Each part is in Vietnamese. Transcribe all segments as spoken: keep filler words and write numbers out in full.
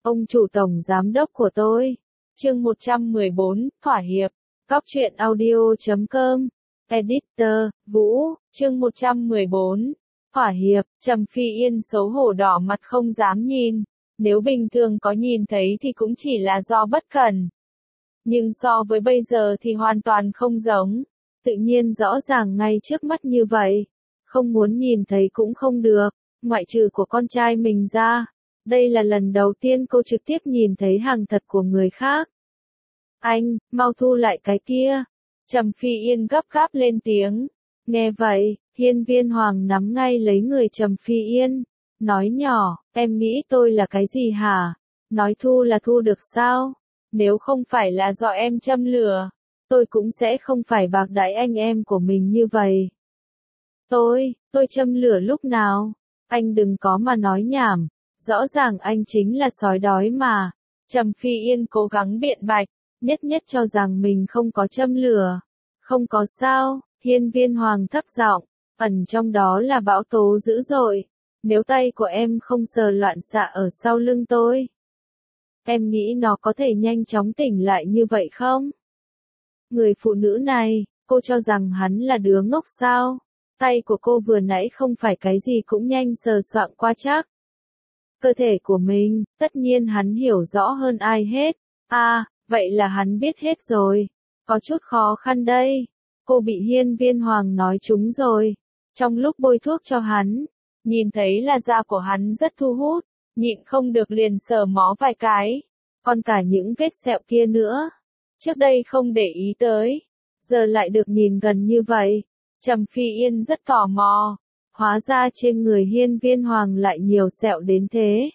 Ông chủ tổng giám đốc của tôi. Chương một trăm mười bốn, thỏa hiệp. Cóc truyện audio chấm com. Editor, Vũ, chương một trăm mười bốn. Thỏa hiệp, Trầm Phi Yên xấu hổ đỏ mặt không dám nhìn. Nếu bình thường có nhìn thấy thì cũng chỉ là do bất cẩn. Nhưng so với bây giờ thì hoàn toàn không giống. Tự nhiên rõ ràng ngay trước mắt như vậy. Không muốn nhìn thấy cũng không được, ngoại trừ của con trai mình ra. Đây là lần đầu tiên cô trực tiếp nhìn thấy hàng thật của người khác. Anh, mau thu lại cái kia. Trầm Phi Yên gấp gáp lên tiếng. Nghe vậy, Hiên Viên Hoàng nắm ngay lấy người Trầm Phi Yên. Nói nhỏ, em nghĩ tôi là cái gì hả? Nói thu là thu được sao? Nếu không phải là do em châm lửa, tôi cũng sẽ không phải bạc đãi anh em của mình như vậy. Tôi, tôi châm lửa lúc nào? Anh đừng có mà nói nhảm. Rõ ràng anh chính là sói đói mà. Trầm Phi Yên cố gắng biện bạch, nhất nhất cho rằng mình không có châm lửa. Không có sao, Hiên Viên Hoàng thấp giọng, ẩn trong đó là bão tố dữ dội. Nếu tay của em không sờ loạn xạ ở sau lưng tôi, em nghĩ nó có thể nhanh chóng tỉnh lại như vậy không? Người phụ nữ này, cô cho rằng hắn là đứa ngốc sao? Tay của cô vừa nãy không phải cái gì cũng nhanh sờ soạng qua chắc. Cơ thể của mình, tất nhiên hắn hiểu rõ hơn ai hết. À, vậy là hắn biết hết rồi. Có chút khó khăn đây. Cô bị Hiên Viên Hoàng nói trúng rồi. Trong lúc bôi thuốc cho hắn, nhìn thấy là da của hắn rất thu hút, nhịn không được liền sờ mó vài cái. Còn cả những vết sẹo kia nữa. Trước đây không để ý tới. Giờ lại được nhìn gần như vậy. Trầm Phi Yên rất tò mò. Hóa ra trên người Hiên Viên Hoàng lại nhiều sẹo đến thế.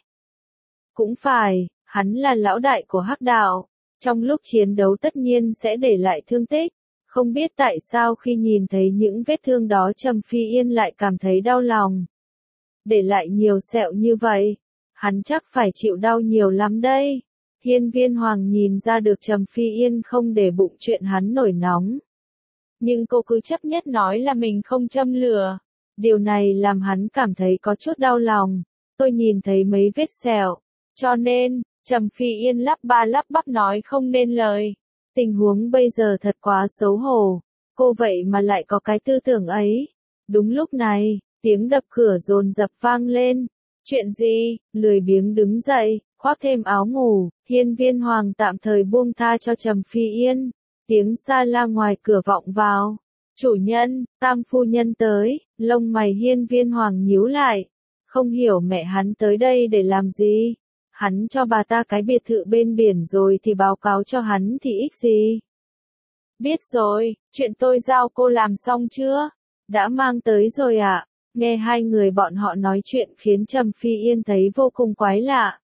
Cũng phải, hắn là lão đại của Hắc Đạo. Trong lúc chiến đấu tất nhiên sẽ để lại thương tích. Không biết tại sao khi nhìn thấy những vết thương đó Trầm Phi Yên lại cảm thấy đau lòng. Để lại nhiều sẹo như vậy, hắn chắc phải chịu đau nhiều lắm đây. Hiên Viên Hoàng nhìn ra được Trầm Phi Yên không để bụng chuyện hắn nổi nóng. Nhưng cô cứ chấp nhất nói là mình không châm lửa. Điều này làm hắn cảm thấy có chút đau lòng. Tôi nhìn thấy mấy vết sẹo. Cho nên, Trầm Phi Yên lắp ba lắp bắp nói không nên lời. Tình huống bây giờ thật quá xấu hổ. Cô vậy mà lại có cái tư tưởng ấy. Đúng lúc này, tiếng đập cửa dồn dập vang lên. Chuyện gì? Lười biếng đứng dậy, khoác thêm áo ngủ. Hiên Viên Hoàng tạm thời buông tha cho Trầm Phi Yên. Tiếng xa la ngoài cửa vọng vào. Chủ nhân, tam phu nhân tới. Lông mày Hiên Viên Hoàng nhíu lại. Không hiểu mẹ hắn tới đây để làm gì. Hắn cho bà ta cái biệt thự bên biển rồi thì báo cáo cho hắn thì ích gì. Biết rồi, chuyện tôi giao cô làm xong chưa? Đã mang tới rồi ạ. À? Nghe hai người bọn họ nói chuyện khiến Trầm Phi Yên thấy vô cùng quái lạ.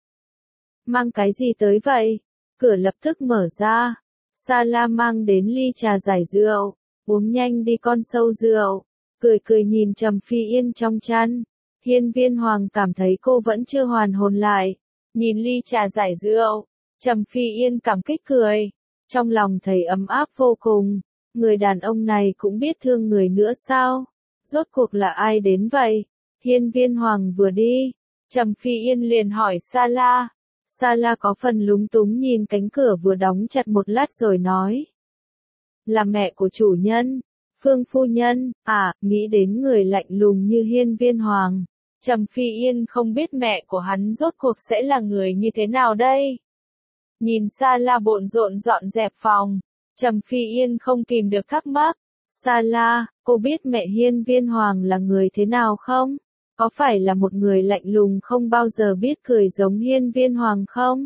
Mang cái gì tới vậy? Cửa lập tức mở ra. Sa La mang đến ly trà giải rượu. Uống nhanh đi con sâu rượu. Cười cười nhìn Trầm Phi Yên trong chăn. Hiên Viên Hoàng cảm thấy cô vẫn chưa hoàn hồn lại. Nhìn ly trà giải rượu. Trầm Phi Yên cảm kích cười. Trong lòng thấy ấm áp vô cùng. Người đàn ông này cũng biết thương người nữa sao? Rốt cuộc là ai đến vậy? Hiên Viên Hoàng vừa đi. Trầm Phi Yên liền hỏi Sa La. Sa La có phần lúng túng nhìn cánh cửa vừa đóng chặt một lát rồi nói. Là mẹ của chủ nhân. Phương phu nhân, à, nghĩ đến người lạnh lùng như Hiên Viên Hoàng. Trầm Phi Yên không biết mẹ của hắn rốt cuộc sẽ là người như thế nào đây. Nhìn Sa La bộn rộn dọn dẹp phòng. Trầm Phi Yên không kìm được thắc mắc. Sa La, cô biết mẹ Hiên Viên Hoàng là người thế nào không? Có phải là một người lạnh lùng không bao giờ biết cười giống Hiên Viên Hoàng không?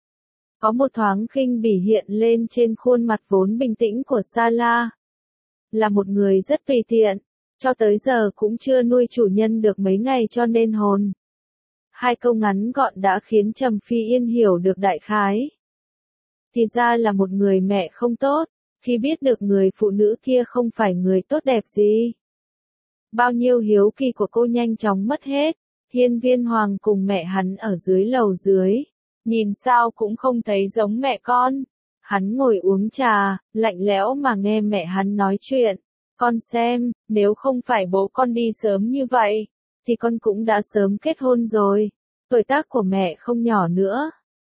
Có một thoáng khinh bỉ hiện lên trên khuôn mặt vốn bình tĩnh của Sa La. Là một người rất tùy tiện, cho tới giờ cũng chưa nuôi chủ nhân được mấy ngày cho nên hồn. Hai câu ngắn gọn đã khiến Trầm Phi Yên hiểu được đại khái. Thì ra là một người mẹ không tốt, khi biết được người phụ nữ kia không phải người tốt đẹp gì. Bao nhiêu hiếu kỳ của cô nhanh chóng mất hết. Hiên Viên Hoàng cùng mẹ hắn ở dưới lầu dưới. Nhìn sao cũng không thấy giống mẹ con. Hắn ngồi uống trà, lạnh lẽo mà nghe mẹ hắn nói chuyện. Con xem, nếu không phải bố con đi sớm như vậy, thì con cũng đã sớm kết hôn rồi. Tuổi tác của mẹ không nhỏ nữa.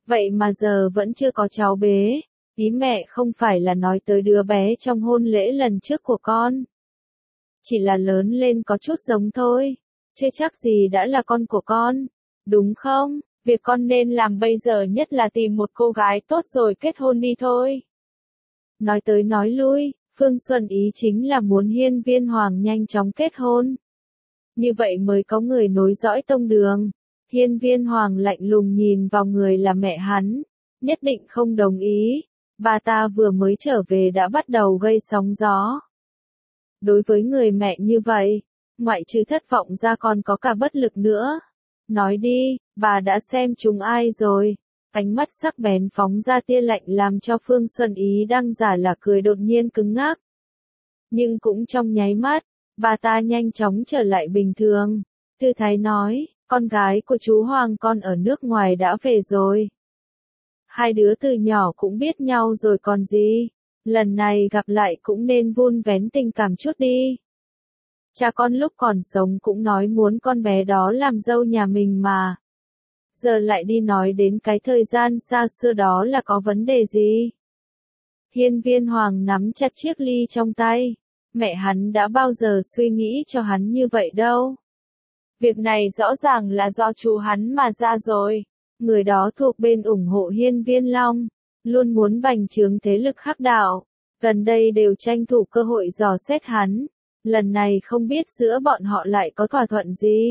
Vậy mà giờ vẫn chưa có cháu bế. Ý mẹ không phải là nói tới đứa bé trong hôn lễ lần trước của con. Chỉ là lớn lên có chút giống thôi. Chưa chắc gì đã là con của con. Đúng không? Việc con nên làm bây giờ nhất là tìm một cô gái tốt rồi kết hôn đi thôi. Nói tới nói lui, Phương Xuân ý chính là muốn Hiên Viên Hoàng nhanh chóng kết hôn. Như vậy mới có người nối dõi tông đường. Hiên Viên Hoàng lạnh lùng nhìn vào người là mẹ hắn. Nhất định không đồng ý. Bà ta vừa mới trở về đã bắt đầu gây sóng gió. Đối với người mẹ như vậy, ngoại trừ thất vọng ra còn có cả bất lực nữa. Nói đi, bà đã xem chúng ai rồi? Ánh mắt sắc bén phóng ra tia lạnh làm cho Phương Xuân Ý đang giả là cười đột nhiên cứng ngắc. Nhưng cũng trong nháy mắt, bà ta nhanh chóng trở lại bình thường. Tư thái nói, con gái của chú Hoàng con ở nước ngoài đã về rồi. Hai đứa từ nhỏ cũng biết nhau rồi còn gì. Lần này gặp lại cũng nên vun vén tình cảm chút đi. Cha con lúc còn sống cũng nói muốn con bé đó làm dâu nhà mình mà. Giờ lại đi nói đến cái thời gian xa xưa đó là có vấn đề gì? Hiên Viên Hoàng nắm chặt chiếc ly trong tay. Mẹ hắn đã bao giờ suy nghĩ cho hắn như vậy đâu. Việc này rõ ràng là do chú hắn mà ra rồi. Người đó thuộc bên ủng hộ Hiên Viên Long. Luôn muốn bành trướng thế lực hắc đạo. Gần đây đều tranh thủ cơ hội dò xét hắn. Lần này không biết giữa bọn họ lại có thỏa thuận gì.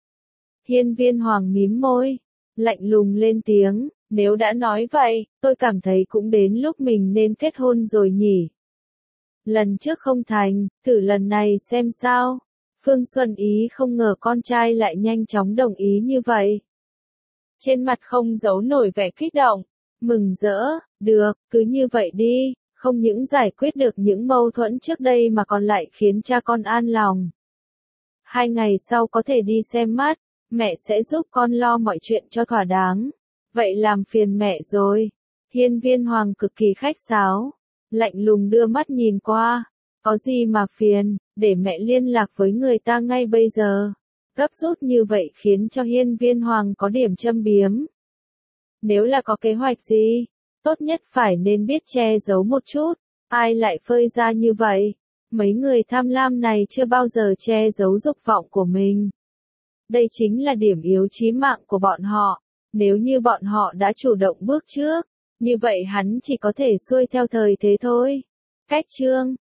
Hiên Viên Hoàng mím môi. Lạnh lùng lên tiếng. Nếu đã nói vậy, tôi cảm thấy cũng đến lúc mình nên kết hôn rồi nhỉ. Lần trước không thành, thử lần này xem sao. Phương Xuân Ý không ngờ con trai lại nhanh chóng đồng ý như vậy. Trên mặt không giấu nổi vẻ kích động. Mừng rỡ, được, cứ như vậy đi, không những giải quyết được những mâu thuẫn trước đây mà còn lại khiến cha con an lòng. Hai ngày sau có thể đi xem mắt, mẹ sẽ giúp con lo mọi chuyện cho thỏa đáng. Vậy làm phiền mẹ rồi. Hiên Viên Hoàng cực kỳ khách sáo, lạnh lùng đưa mắt nhìn qua. Có gì mà phiền, để mẹ liên lạc với người ta ngay bây giờ. Gấp rút như vậy khiến cho Hiên Viên Hoàng có điểm châm biếm. Nếu là có kế hoạch gì, tốt nhất phải nên biết che giấu một chút. Ai lại phơi ra như vậy? Mấy người tham lam này chưa bao giờ che giấu dục vọng của mình. Đây chính là điểm yếu chí mạng của bọn họ. Nếu như bọn họ đã chủ động bước trước, như vậy hắn chỉ có thể xuôi theo thời thế thôi. Cách chương